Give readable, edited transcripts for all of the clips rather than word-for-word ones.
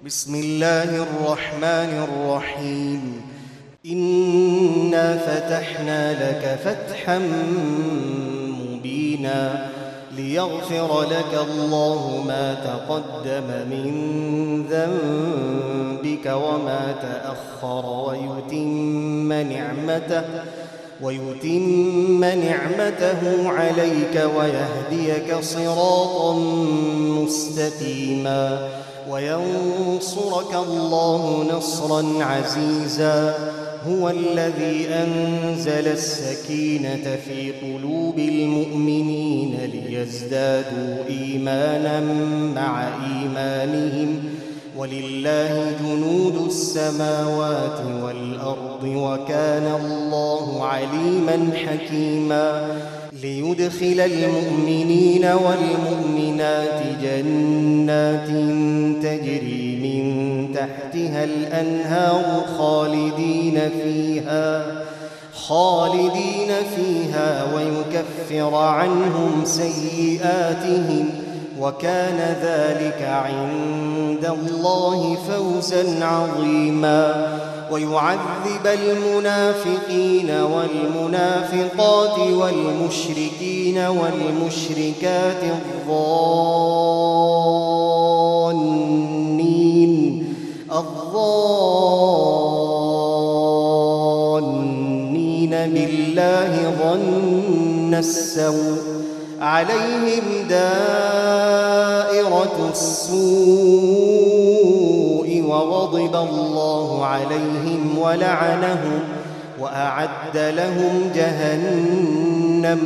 بسم الله الرحمن الرحيم. إنا فتحنا لك فتحا مبينا ليغفر لك الله ما تقدم من ذنبك وما تأخر ويتم نعمته عليك ويهديك صراطا مستقيما وينصرك الله نصرا عزيزا. هو الذي أنزل السكينة في قلوب المؤمنين ليزدادوا إيمانا مع إيمانهم ولله جنود السماوات والأرض وكان الله عليما حكيما. ليدخل المؤمنين والمؤمنات جنات تجري من تحتها الأنهار خالدين فيها ويكفر عنهم سيئاتهم وكان ذلك عند الله فوزا عظيما. ويعذب المنافقين والمنافقات والمشركين والمشركات الظانين بالله ظن السوء عليهم دائرة السوء وغضب الله عليهم ولعنهم وأعد لهم جهنم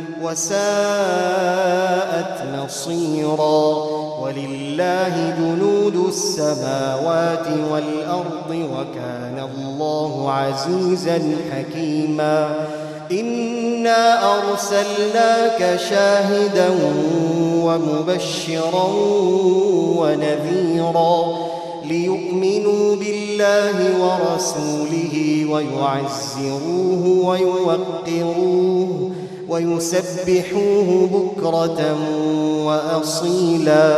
وساءت مصيرا. ولله جنود السماوات والأرض وكان الله عزيزا حكيما. إنا أرسلناك شاهدا ومبشرا ونذيرا ليؤمنوا بالله ورسوله ويعزروه ويوقروه ويسبحوه بكرة وأصيلا.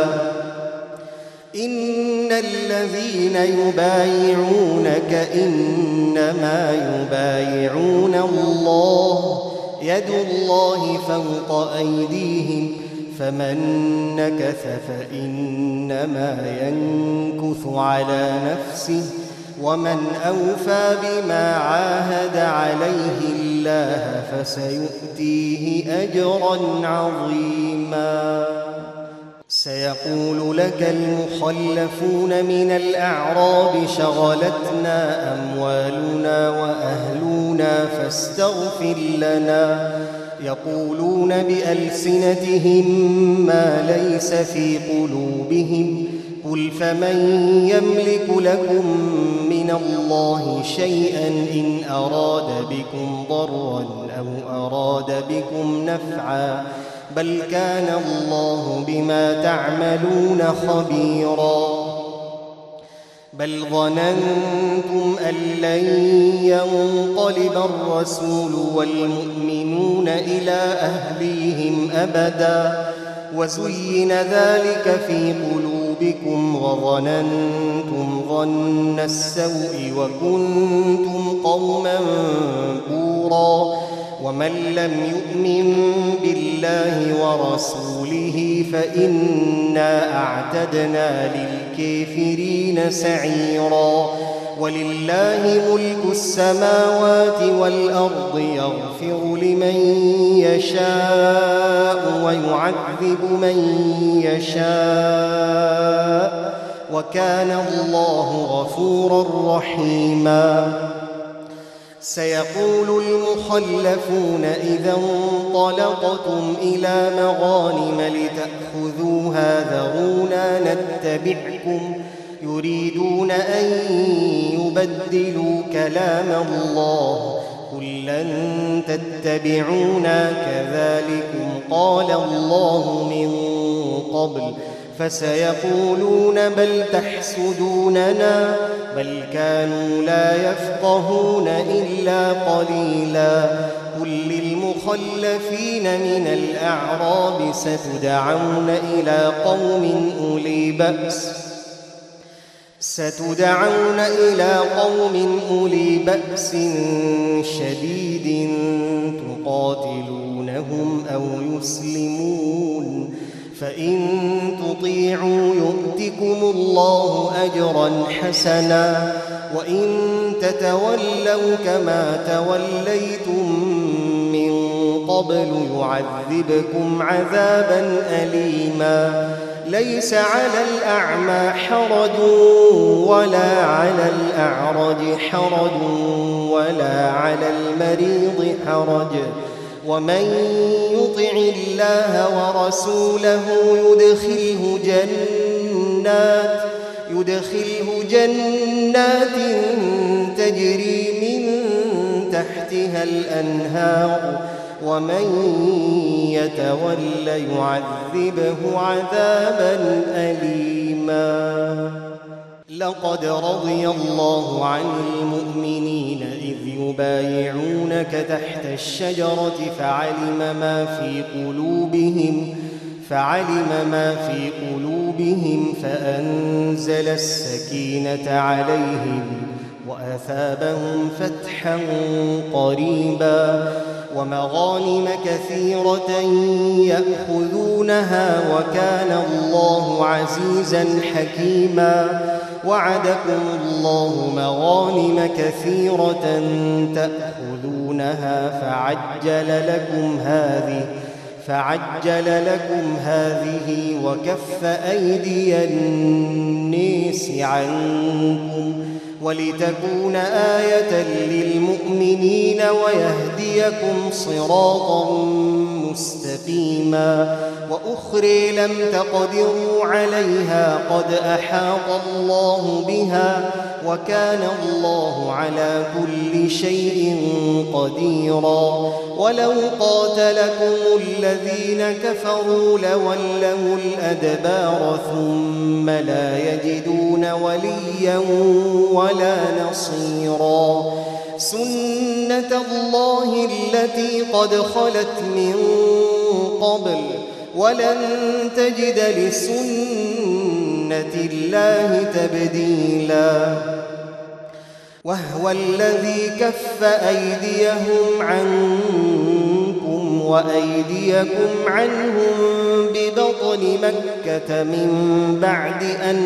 إن الذين يبايعونك إنما يبايعون الله يد الله فوق أيديهم فمن نكث فإنما ينكث على نفسه ومن أوفى بما عاهد عليه الله فسيؤتيه أجرا عظيما. سيقول لك المخلفون من الأعراب شغلتنا أموالنا وأهلنا فاستغفر لنا. يقولون بألسنتهم ما ليس في قلوبهم قل فمن يملك لكم من الله شيئا إن أراد بكم ضرا أو أراد بكم نفعا بل كان الله بما تعملون خبيرا. بل ظننتم أن لن ينقلب الرسول والمؤمنون إلى أهليهم أبدا وزين ذلك في قلوبكم وظننتم ظن السوء وكنتم قوما بورا. ومن لم يؤمن بالله ورسوله فإنا أعتدنا للكافرين سعيرا. ولله ملك السماوات والأرض يغفر لمن يشاء ويعذب من يشاء وكان الله غفورا رحيما. سيقول المخلفون إذا انطلقتم إلى مغانم لتأخذوها ذرونا نتبعكم يريدون أن يبدلوا كلام الله قل لن تتبعونا كذلكم قال الله من قبل فسيقولون بل تحسدوننا بل كانوا لا يفقهون إلا قليلا. قل للمخلفين من الأعراب ستدعون إلى قوم أولي بأس ستدعون إلى قوم أولي بأس شديد تقاتلونهم أو يسلمون، فإن تطيعوا يؤتكم الله أجرا حسنا، وإن تتولوا كما توليتم من قبل يعذبكم عذابا أليما. ليس على الأعمى حرج ولا على الأعرج حرج ولا على المريض حرج، ومن يطع الله ورسوله يدخله جنات تجري من تحتها الأنهار، ومن يتول يعذبه عذابا أليما. لقد رضي الله عن المؤمنين إذ يبايعونك تحت الشجرة فعلم ما في قلوبهم فأنزل السكينة عليهم وأثابهم فتحا قريبا، ومغانم كثيرة يأخذونها، وكان الله عزيزا حكيما. وعدكم الله مغانم كثيرة تأخذونها فعجل لكم هذه وكف أيدي الناس عنكم، ولتكون آية للمؤمنين ويهديكم صراطا مستقيما. وأخرى لم تقدروا عليها قد أحاط الله بها، وكان الله على كل شيء قديرا. ولو قاتلكم الذين كفروا لولوا الأدبار ثم لا يجدون وليا ولا نصيرا. سنة الله التي قد خلت من قبل، ولن تجد لسنة الله تبديلا. وهو الذي كف أيديهم عنكم وأيديكم عنهم ببطن مكة من بعد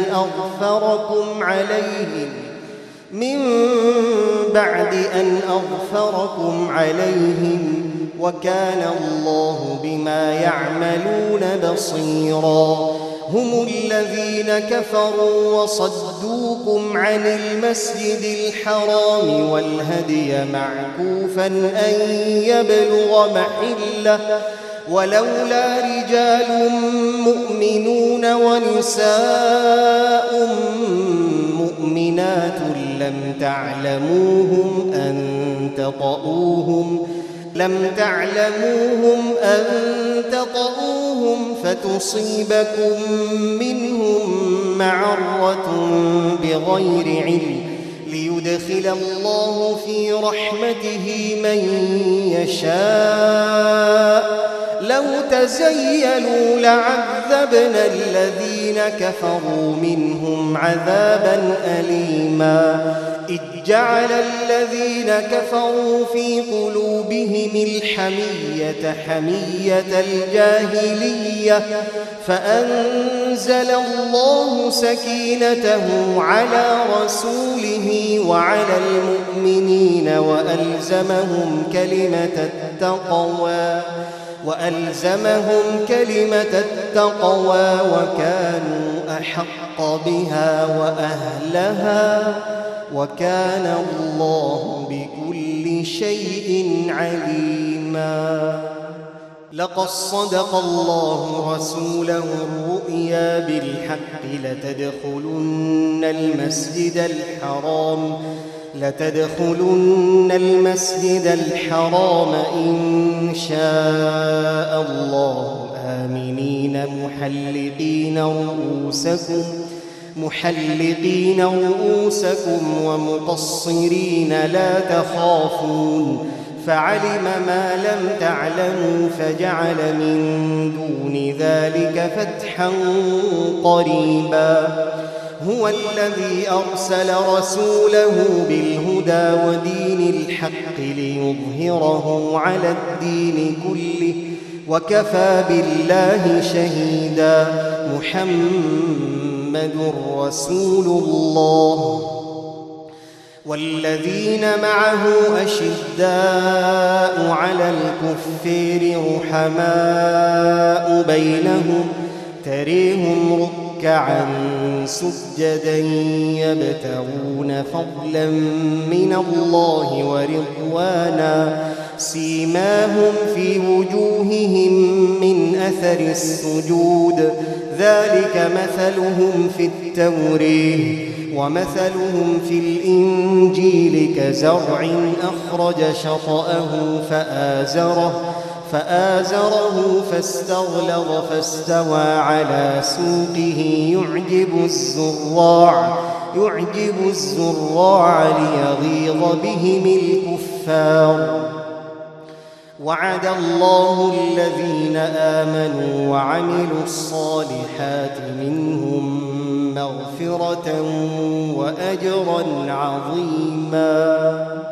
أن أظفركم عليهم، وكان الله بما يعملون بصيرا. هم الذين كفروا وصدوكم عن المسجد الحرام والهدي معكوفا أن يبلغ محله، ولولا رجال مؤمنون ونساء مؤمنات لم تعلموهم أن تطؤوهم فتصيبكم منهم معرة بغير علم، ليدخل الله في رحمته من يشاء. لو تزيلوا لعذبنا الذين كفروا منهم عذابا أليما. إذ جعل الذين كفروا في قلوبهم الحمية حمية الجاهلية، فأنزل الله سكينته على رسوله وعلى المؤمنين وألزمهم كلمة التقوى وكانوا أحق بها وأهلها، وكان الله بكل شيء عليما. لقد صدق الله رسوله الرؤيا بالحق لتدخلن المسجد الحرام إن شاء الله آمنين محلقين رؤوسكم ومقصرين لا تخافون، فعلم ما لم تعلموا فجعل من دون ذلك فتحا قريبا. هو الذي أرسل رسوله بالهدى ودين الحق ليظهره على الدين كله وكفى بالله شهيدا. محمد رسول الله والذين معه أشداء على الكفار رحماء بينهم تريهم ركعا سجدا يبتغون فضلا من الله ورضوانا سيماهم في وجوههم من أثر السجود ذلك مثلهم في التوراة ومثلهم في الإنجيل كزرع أخرج شطأه فآزره فاستغلظ فاستوى على سوقه يعجب الزراع ليغيظ بهم الكفار. وعد الله الذين آمنوا وعملوا الصالحات منهم مغفرة وأجرا عظيما.